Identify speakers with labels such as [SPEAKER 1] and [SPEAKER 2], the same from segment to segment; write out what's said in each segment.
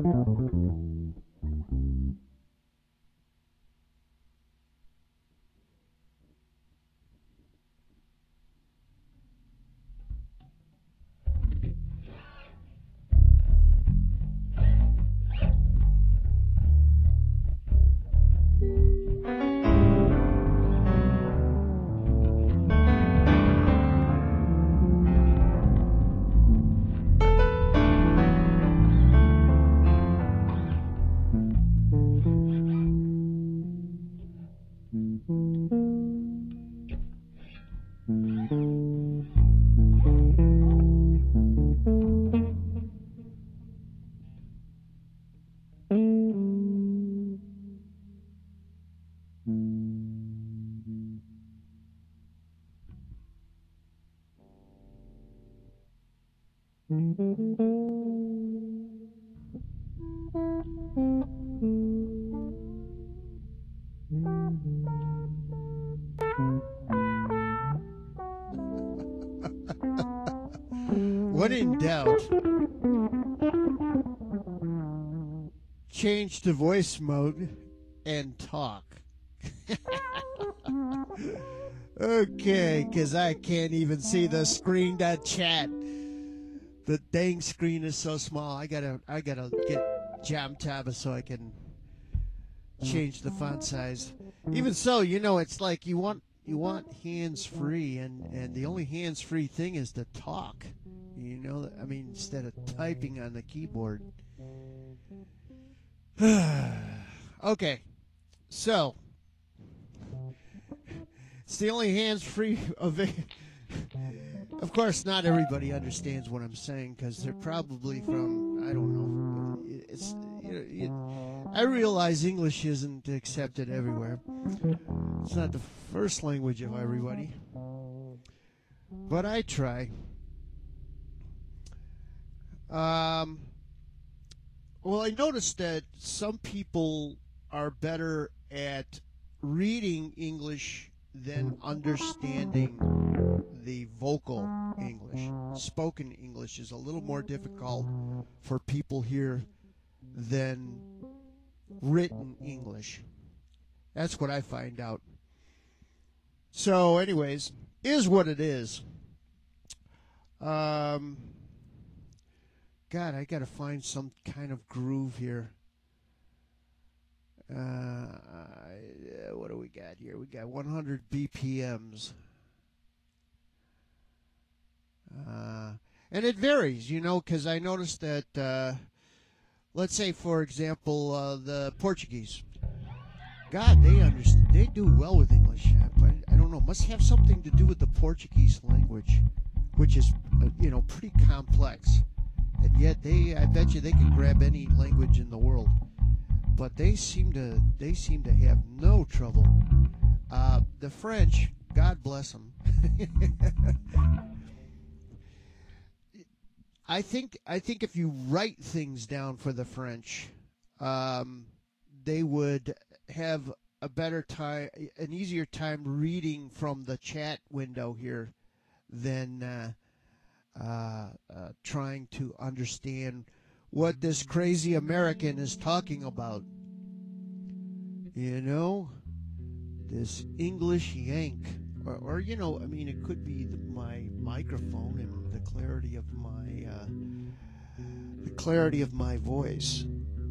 [SPEAKER 1] When in doubt, change to voice mode and talk. Okay, because I can't even see the screen to chat. The dang screen is so small. I gotta get Jamtab so I can change the font size. Even so, it's like you want hands free, and the only hands free thing is to talk. Instead of typing on the keyboard. Okay, so it's the only hands free of it. Of course, not everybody understands what I'm saying because they're probably from, I don't know. I realize English isn't accepted everywhere. It's not the first language of everybody, but I try. Well, I noticed that some people are better at reading English than understanding the vocal English. Spoken English is a little more difficult for people here than written English. That's what I find out. So, anyways, is what it is. God, I gotta find some kind of groove here. What do we got here? We got 100 BPMs. And it varies, because I noticed that, let's say, for example, the Portuguese. God, they do well with English, but I don't know. Must have something to do with the Portuguese language, which is, pretty complex. And yet I bet you they can grab any language in the world. But they seem to have no trouble. The French, God bless them. I think if you write things down for the French, they would have an easier time reading from the chat window here than trying to understand what this crazy American is talking about. This English yank. Or it could be my microphone and the clarity of my voice.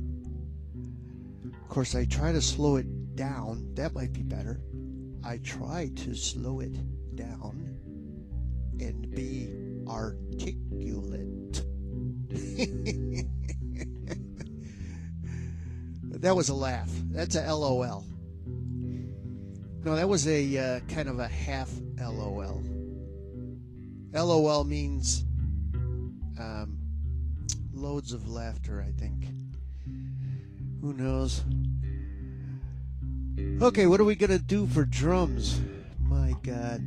[SPEAKER 1] Of course, I try to slow it down. That might be better. I try to slow it down and be articulate. That was a laugh. That's a LOL. No, that was a kind of a half LOL. LOL means loads of laughter, I think. Who knows? Okay, what are we going to do for drums? My God.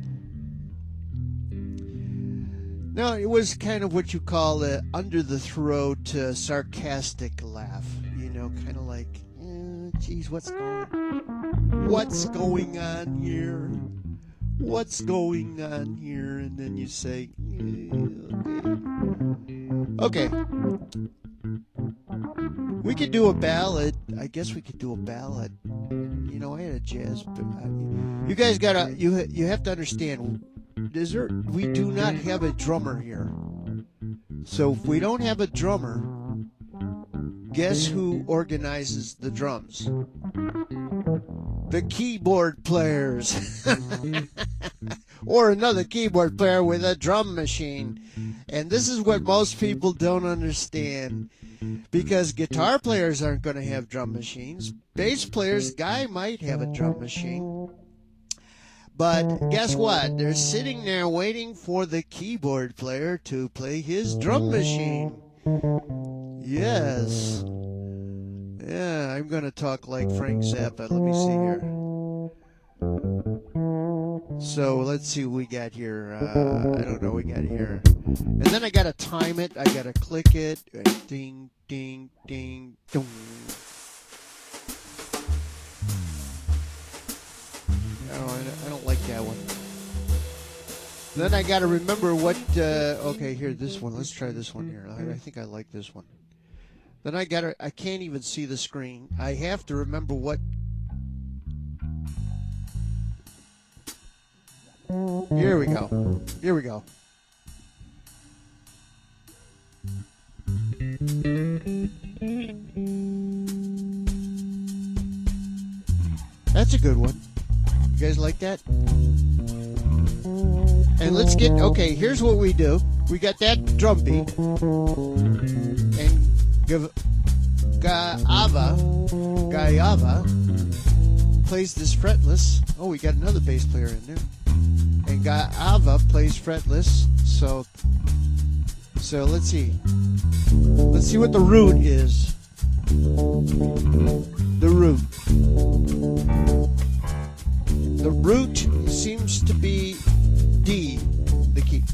[SPEAKER 1] No, it was kind of what you call a under-the-throat sarcastic laugh. Kind of like, geez, what's going on here? What's going on here? And then you say, okay. We could do a ballad. I guess we could do a ballad. You know, I had a jazz. You guys gotta. You have to understand. We do not have a drummer here. So if we don't have a drummer, guess who organizes the drums? The keyboard players. Or another keyboard player with a drum machine. And this is what most people don't understand. Because guitar players aren't going to have drum machines. Bass players, guy might have a drum machine. But guess what? They're sitting there waiting for the keyboard player to play his drum machine. Yes. Yeah, I'm going to talk like Frank Zappa. Let me see here. So let's see what we got here. I don't know what we got here. And then I got to time it. I got to click it. Ding, ding, ding, dong. I don't like that one. Then I got to remember what. Okay, here, this one. Let's try this one here. I think I like this one. Then I can't even see the screen. I have to remember what. Here we go. Here we go. That's a good one. You guys like that? And let's get, okay, here's what we do. We got that drum beat. And Gayava plays this fretless. Oh, we got another bass player in there. And Gayava plays fretless. So let's see. Let's see what the root is. The root. The root seems to be D, the key.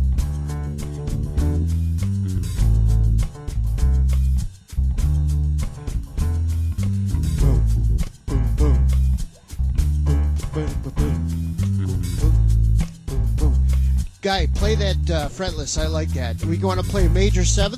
[SPEAKER 1] Boom, boom, boom. Boom, boom, boom, boom. Boom, boom. Guy, play that fretless. I like that. We want to play a major seventh?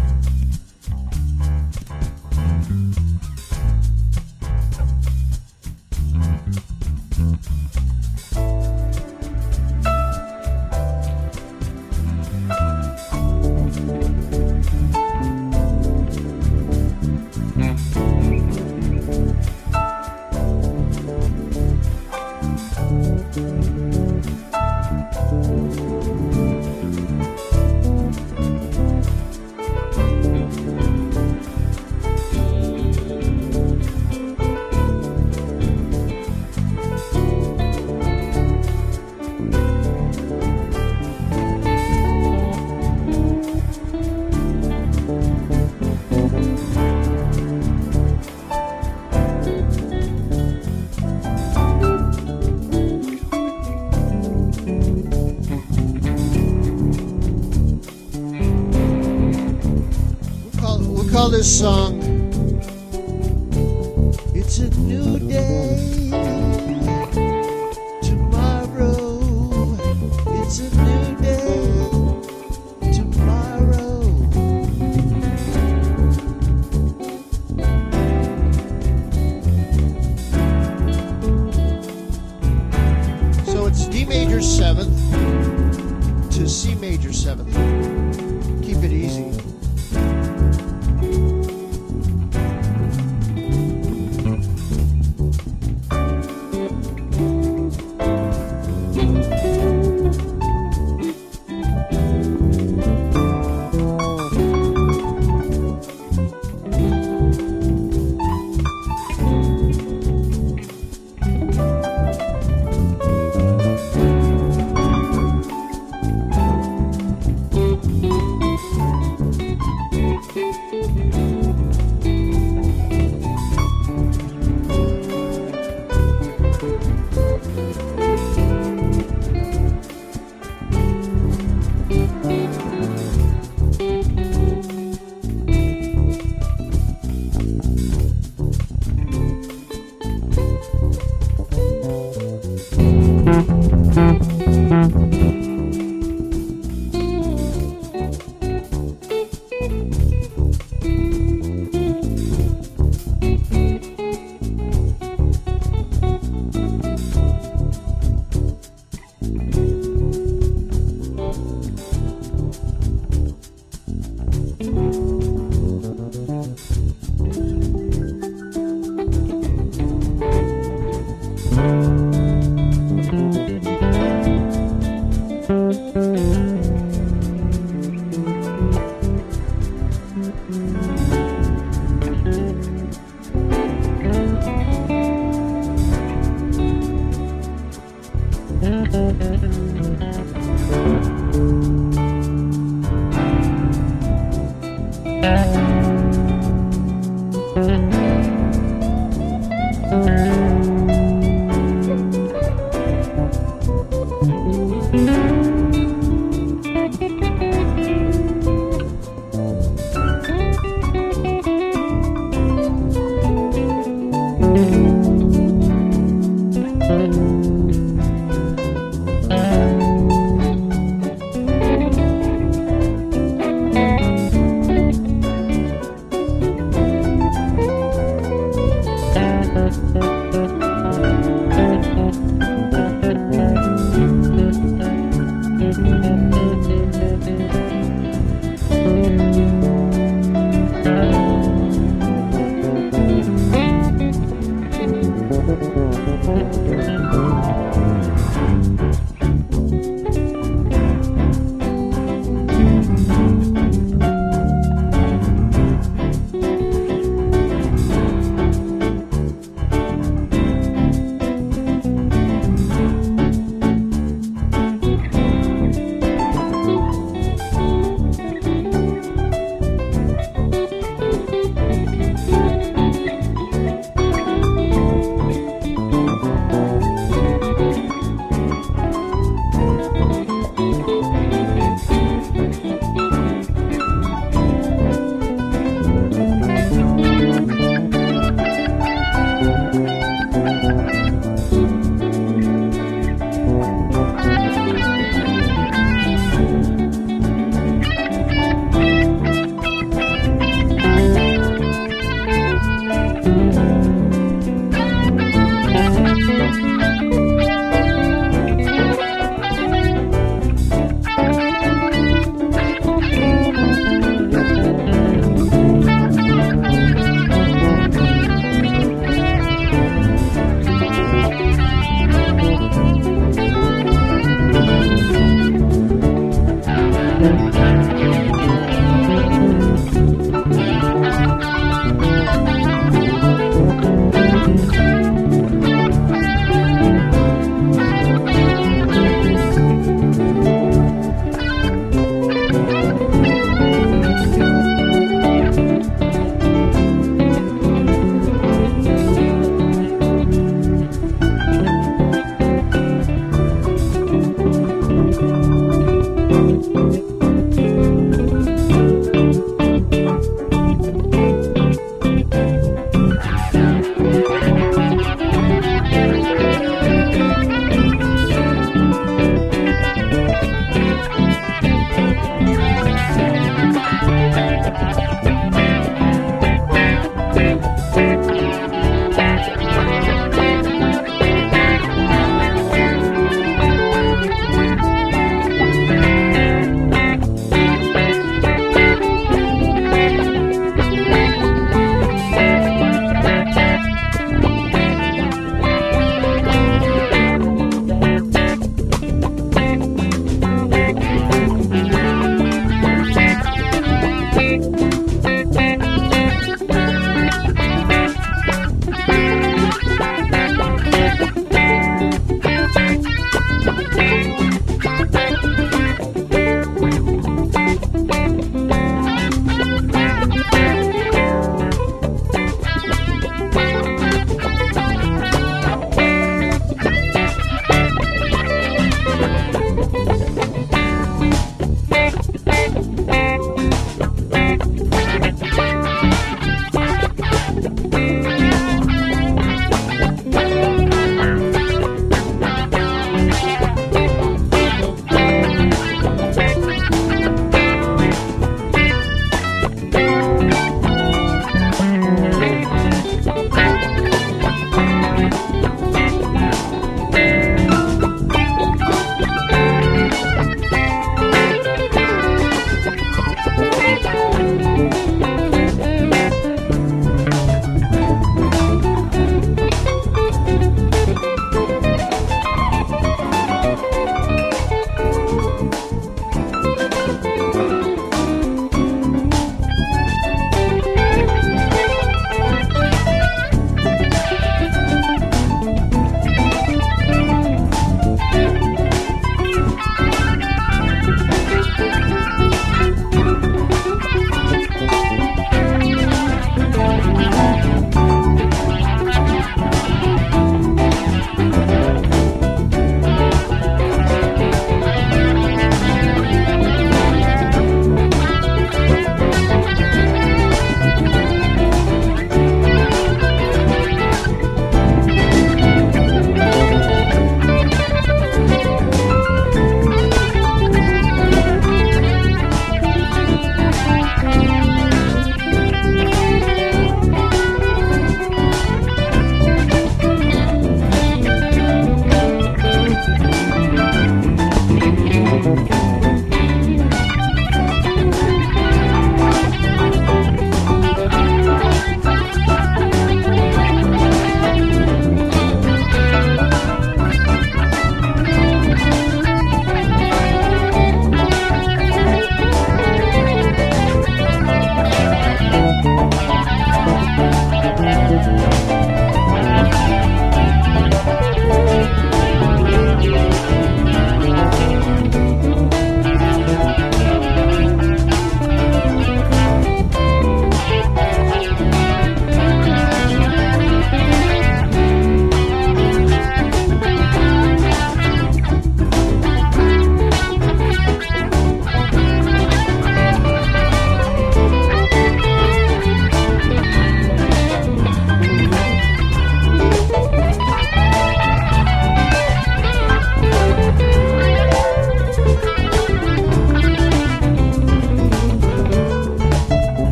[SPEAKER 1] Call this song It's a New Day. Tomorrow it's a new day. Tomorrow. So it's D major 7th to C major 7th. Keep it easy.